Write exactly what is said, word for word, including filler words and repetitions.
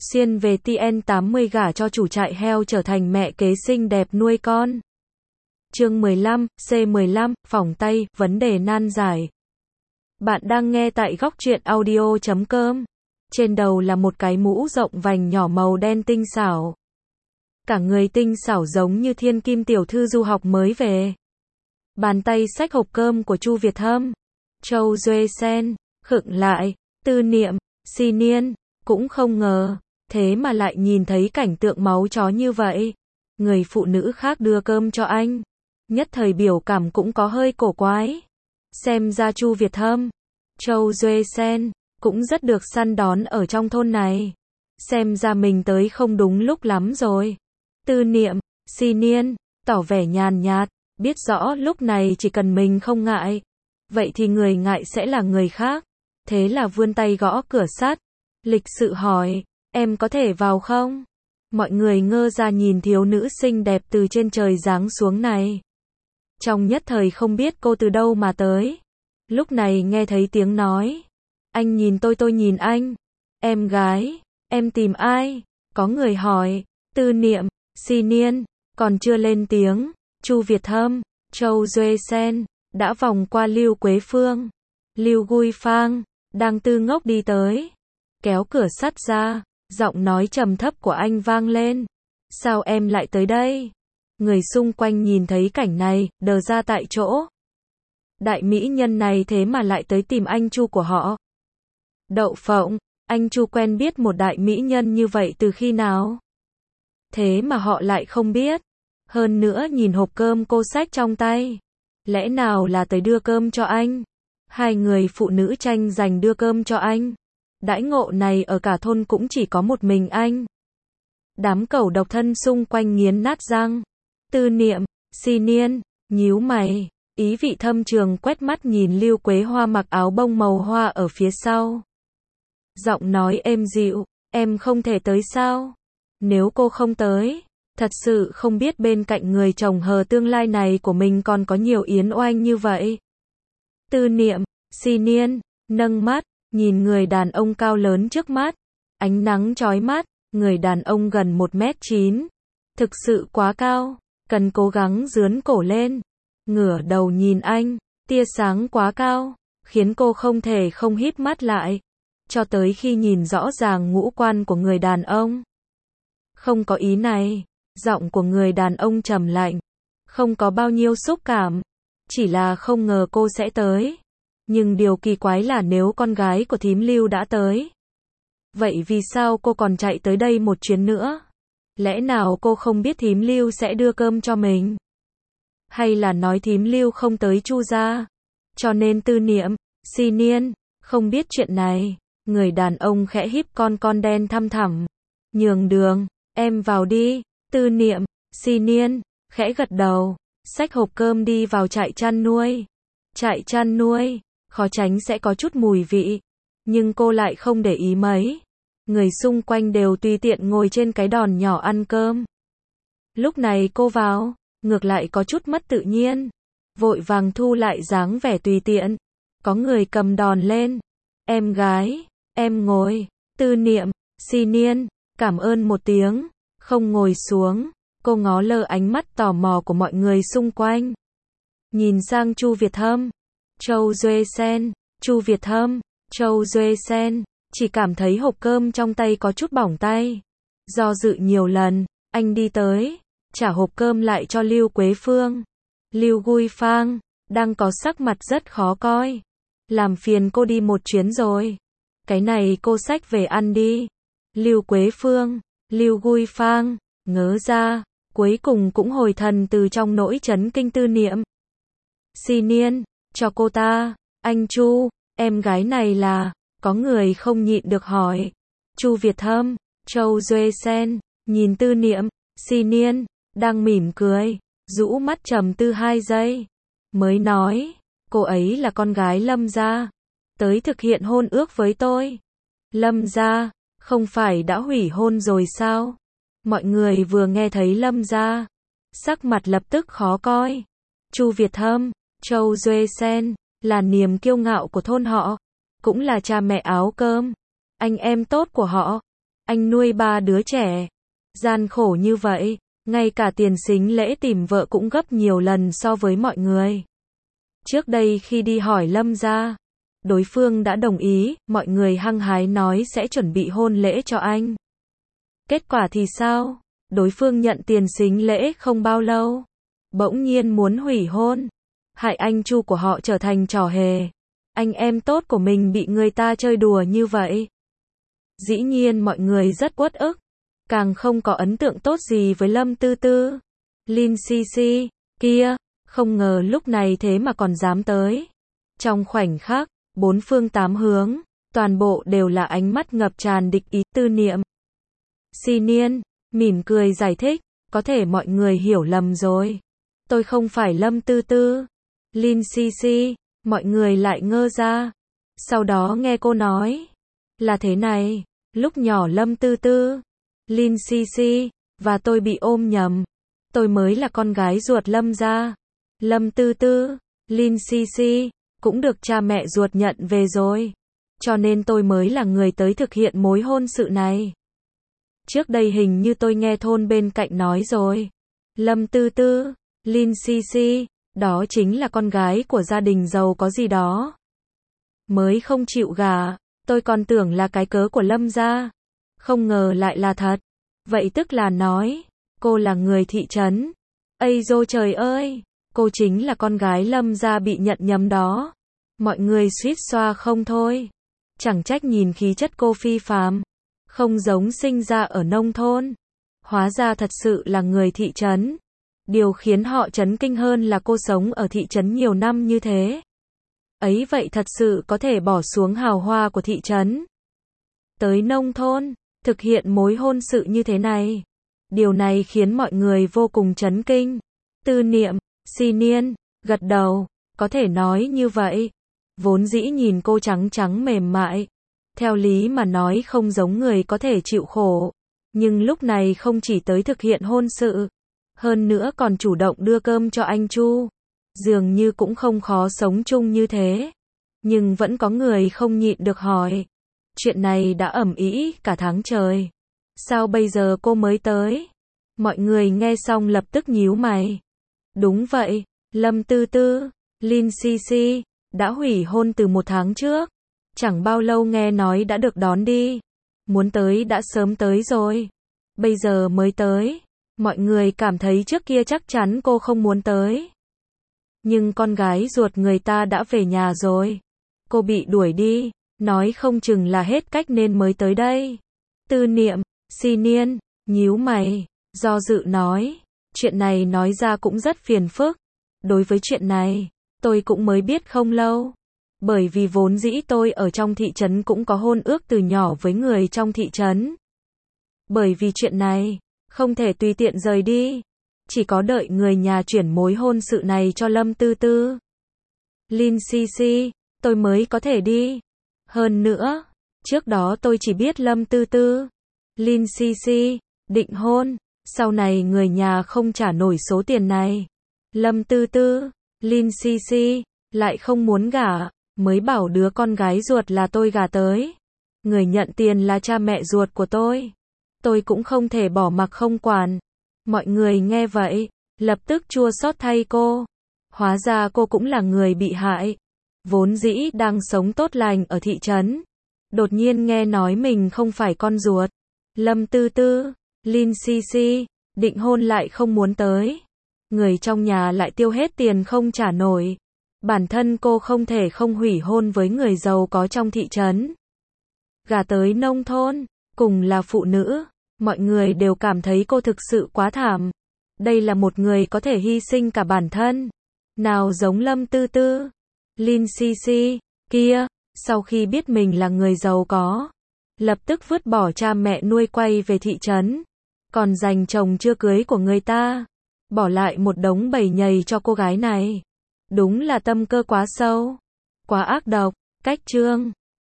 Xuyên về T N tám mươi gả cho chủ trại heo trở thành mẹ kế xinh đẹp nuôi con. Chương mười lăm, C mười lăm, phỏng tay, vấn đề nan giải. Bạn đang nghe tại góc truyện audio chấm com. Trên đầu là một cái mũ rộng vành nhỏ màu đen tinh xảo. Cả người tinh xảo giống như thiên kim tiểu thư du học mới về. Bàn tay xách hộp cơm của Chu Việt Hâm. Châu Duệ Sen, khựng lại, tư niệm, xi niên, cũng không ngờ, thế mà lại nhìn thấy cảnh tượng máu chó như vậy. Người phụ nữ khác đưa cơm cho anh. Nhất thời biểu cảm cũng có hơi cổ quái. Xem ra Chu Việt Hâm, Châu Duệ Sen, cũng rất được săn đón ở trong thôn này. Xem ra mình tới không đúng lúc lắm rồi. Tư niệm, xi niên, tỏ vẻ nhàn nhạt, biết rõ lúc này chỉ cần mình không ngại. Vậy thì người ngại sẽ là người khác. Thế là vươn tay gõ cửa sắt. Lịch sự hỏi, em có thể vào không? Mọi người ngơ ra nhìn thiếu nữ xinh đẹp từ trên trời giáng xuống này. Trong nhất thời không biết cô từ đâu mà tới. Lúc này nghe thấy tiếng nói. Anh nhìn tôi tôi nhìn anh. Em gái, em tìm ai? Có người hỏi. Tư niệm, xi niên, còn chưa lên tiếng. Chu Việt Hâm, Châu Duệ Sen, đã vòng qua Lưu Quế Phương. Lưu Gui Phang, đang tư ngốc đi tới. Kéo cửa sắt ra, giọng nói trầm thấp của anh vang lên. Sao em lại tới đây? Người xung quanh nhìn thấy cảnh này, đờ ra tại chỗ. Đại mỹ nhân này thế mà lại tới tìm anh Chu của họ. Đậu phộng, anh Chu quen biết một đại mỹ nhân như vậy từ khi nào? Thế mà họ lại không biết. Hơn nữa nhìn hộp cơm cô xách trong tay. Lẽ nào là tới đưa cơm cho anh? Hai người phụ nữ tranh giành đưa cơm cho anh. Đãi ngộ này ở cả thôn cũng chỉ có một mình anh. Đám cẩu độc thân xung quanh nghiến nát răng. Tư niệm, xi niên, nhíu mày, ý vị thâm trường quét mắt nhìn Lưu Quế Hoa mặc áo bông màu hoa ở phía sau. Giọng nói êm dịu, em không thể tới sao? Nếu cô không tới, thật sự không biết bên cạnh người chồng hờ tương lai này của mình còn có nhiều yến oanh như vậy. Tư niệm, xi niên, nâng mắt, nhìn người đàn ông cao lớn trước mắt. Ánh nắng chói mắt, người đàn ông gần một mét chín. Thực sự quá cao, cần cố gắng dướn cổ lên. Ngửa đầu nhìn anh, tia sáng quá cao, khiến cô không thể không híp mắt lại. Cho tới khi nhìn rõ ràng ngũ quan của người đàn ông. Không có ý này, giọng của người đàn ông trầm lạnh. Không có bao nhiêu xúc cảm, chỉ là không ngờ cô sẽ tới. Nhưng điều kỳ quái là nếu con gái của thím Lưu đã tới. Vậy vì sao cô còn chạy tới đây một chuyến nữa? Lẽ nào cô không biết thím Lưu sẽ đưa cơm cho mình? Hay là nói thím Lưu không tới Chu gia? Cho nên tư niệm, xi niên, không biết chuyện này. Người đàn ông khẽ híp con con đen thăm thẳm. Nhường đường, em vào đi. Tư niệm, xi niên, khẽ gật đầu. Xách hộp cơm đi vào trại chăn nuôi. Trại chăn nuôi, khó tránh sẽ có chút mùi vị. Nhưng cô lại không để ý mấy. Người xung quanh đều tùy tiện ngồi trên cái đòn nhỏ ăn cơm. Lúc này cô vào, ngược lại có chút mất tự nhiên. Vội vàng thu lại dáng vẻ tùy tiện. Có người cầm đòn lên. Em gái, em ngồi. Tư niệm, xi niên, cảm ơn một tiếng. Không ngồi xuống. Cô ngó lơ ánh mắt tò mò của mọi người xung quanh. Nhìn sang Chu Việt Hâm, Châu Duệ Sen, Chu Việt Hâm, Châu Duệ Sen, chỉ cảm thấy hộp cơm trong tay có chút bỏng tay. Do dự nhiều lần, anh đi tới, trả hộp cơm lại cho Lưu Quế Phương. Lưu Gui Phang, đang có sắc mặt rất khó coi. Làm phiền cô đi một chuyến rồi. Cái này cô xách về ăn đi. Lưu Quế Phương, Lưu Gui Phang, ngớ ra, cuối cùng cũng hồi thần từ trong nỗi chấn kinh tư niệm. Xi niên, cho cô ta, anh Chu, em gái này là, có người không nhịn được hỏi. Chu Việt Hâm, Châu Duệ Sen, nhìn tư niệm, xi niên, đang mỉm cười, rũ mắt trầm tư hai giây. Mới nói, cô ấy là con gái Lâm gia, tới thực hiện hôn ước với tôi. Lâm gia, không phải đã hủy hôn rồi sao? Mọi người vừa nghe thấy Lâm gia, sắc mặt lập tức khó coi. Chu Việt Hâm, Châu Duệ Sen, là niềm kiêu ngạo của thôn họ, cũng là cha mẹ áo cơm, anh em tốt của họ. Anh nuôi ba đứa trẻ. Gian khổ như vậy, ngay cả tiền sính lễ tìm vợ cũng gấp nhiều lần so với mọi người. Trước đây khi đi hỏi Lâm gia, đối phương đã đồng ý, mọi người hăng hái nói sẽ chuẩn bị hôn lễ cho anh. Kết quả thì sao? Đối phương nhận tiền sính lễ không bao lâu, bỗng nhiên muốn hủy hôn, hại anh Chu của họ trở thành trò hề. Anh em tốt của mình bị người ta chơi đùa như vậy. Dĩ nhiên mọi người rất uất ức, càng không có ấn tượng tốt gì với Lâm Tư Tư. Lin Sisi, kia, không ngờ lúc này thế mà còn dám tới. Trong khoảnh khắc, bốn phương tám hướng, toàn bộ đều là ánh mắt ngập tràn địch ý. Tư Niệm, Si Niên, mỉm cười giải thích, có thể mọi người hiểu lầm rồi. Tôi không phải Lâm Tư Tư. Lin Sisi, mọi người lại ngơ ra. Sau đó nghe cô nói, là thế này, lúc nhỏ Lâm Tư Tư, Lin Sisi, và tôi bị ôm nhầm. Tôi mới là con gái ruột Lâm gia. Lâm Tư Tư, Lin Sisi, cũng được cha mẹ ruột nhận về rồi. Cho nên tôi mới là người tới thực hiện mối hôn sự này. Trước đây hình như tôi nghe thôn bên cạnh nói rồi. Lâm Tư Tư, Lin Sisi, đó chính là con gái của gia đình giàu có gì đó. Mới không chịu gả, tôi còn tưởng là cái cớ của Lâm gia. Không ngờ lại là thật. Vậy tức là nói, cô là người thị trấn. Ây dô trời ơi, cô chính là con gái Lâm gia bị nhận nhầm đó. Mọi người suýt xoa không thôi. Chẳng trách nhìn khí chất cô phi phàm, không giống sinh ra ở nông thôn. Hóa ra thật sự là người thị trấn. Điều khiến họ chấn kinh hơn là cô sống ở thị trấn nhiều năm như thế. Ấy vậy thật sự có thể bỏ xuống hào hoa của thị trấn, tới nông thôn, thực hiện mối hôn sự như thế này. Điều này khiến mọi người vô cùng chấn kinh. Tư Niệm, Si Niên, gật đầu, có thể nói như vậy. Vốn dĩ nhìn cô trắng trắng mềm mại, theo lý mà nói không giống người có thể chịu khổ. Nhưng lúc này không chỉ tới thực hiện hôn sự, hơn nữa còn chủ động đưa cơm cho anh Chu. Dường như cũng không khó sống chung như thế. Nhưng vẫn có người không nhịn được hỏi. Chuyện này đã ầm ĩ cả tháng trời. Sao bây giờ cô mới tới? Mọi người nghe xong lập tức nhíu mày. Đúng vậy, Lâm Tư Tư, Lin Sisi, đã hủy hôn từ một tháng trước. Chẳng bao lâu nghe nói đã được đón đi. Muốn tới đã sớm tới rồi. Bây giờ mới tới. Mọi người cảm thấy trước kia chắc chắn cô không muốn tới. Nhưng con gái ruột người ta đã về nhà rồi. Cô bị đuổi đi, nói không chừng là hết cách nên mới tới đây. Tư Niệm, Si Niên, nhíu mày, do dự nói, chuyện này nói ra cũng rất phiền phức. Đối với chuyện này, tôi cũng mới biết không lâu. Bởi vì vốn dĩ tôi ở trong thị trấn cũng có hôn ước từ nhỏ với người trong thị trấn. Bởi vì chuyện này, không thể tùy tiện rời đi. Chỉ có đợi người nhà chuyển mối hôn sự này cho Lâm Tư Tư, Lin Sisi, tôi mới có thể đi. Hơn nữa, trước đó tôi chỉ biết Lâm Tư Tư, Lin Sisi, định hôn. Sau này người nhà không trả nổi số tiền này. Lâm Tư Tư, Lin Sisi, lại không muốn gả, mới bảo đứa con gái ruột là tôi gả tới. Người nhận tiền là cha mẹ ruột của tôi. Tôi cũng không thể bỏ mặc không quản. Mọi người nghe vậy, lập tức chua xót thay cô. Hóa ra cô cũng là người bị hại. Vốn dĩ đang sống tốt lành ở thị trấn. Đột nhiên nghe nói mình không phải con ruột. Lâm Tư Tư, Lin Sisi, định hôn lại không muốn tới. Người trong nhà lại tiêu hết tiền không trả nổi. Bản thân cô không thể không hủy hôn với người giàu có trong thị trấn. Gả tới nông thôn, cùng là phụ nữ. Mọi người đều cảm thấy cô thực sự quá thảm. Đây là một người có thể hy sinh cả bản thân. Nào giống Lâm Tư Tư, Lin Sisi, kia, sau khi biết mình là người giàu có, lập tức vứt bỏ cha mẹ nuôi quay về thị trấn. Còn giành chồng chưa cưới của người ta. Bỏ lại một đống bầy nhầy cho cô gái này. Đúng là tâm cơ quá sâu, quá ác độc. Cách chương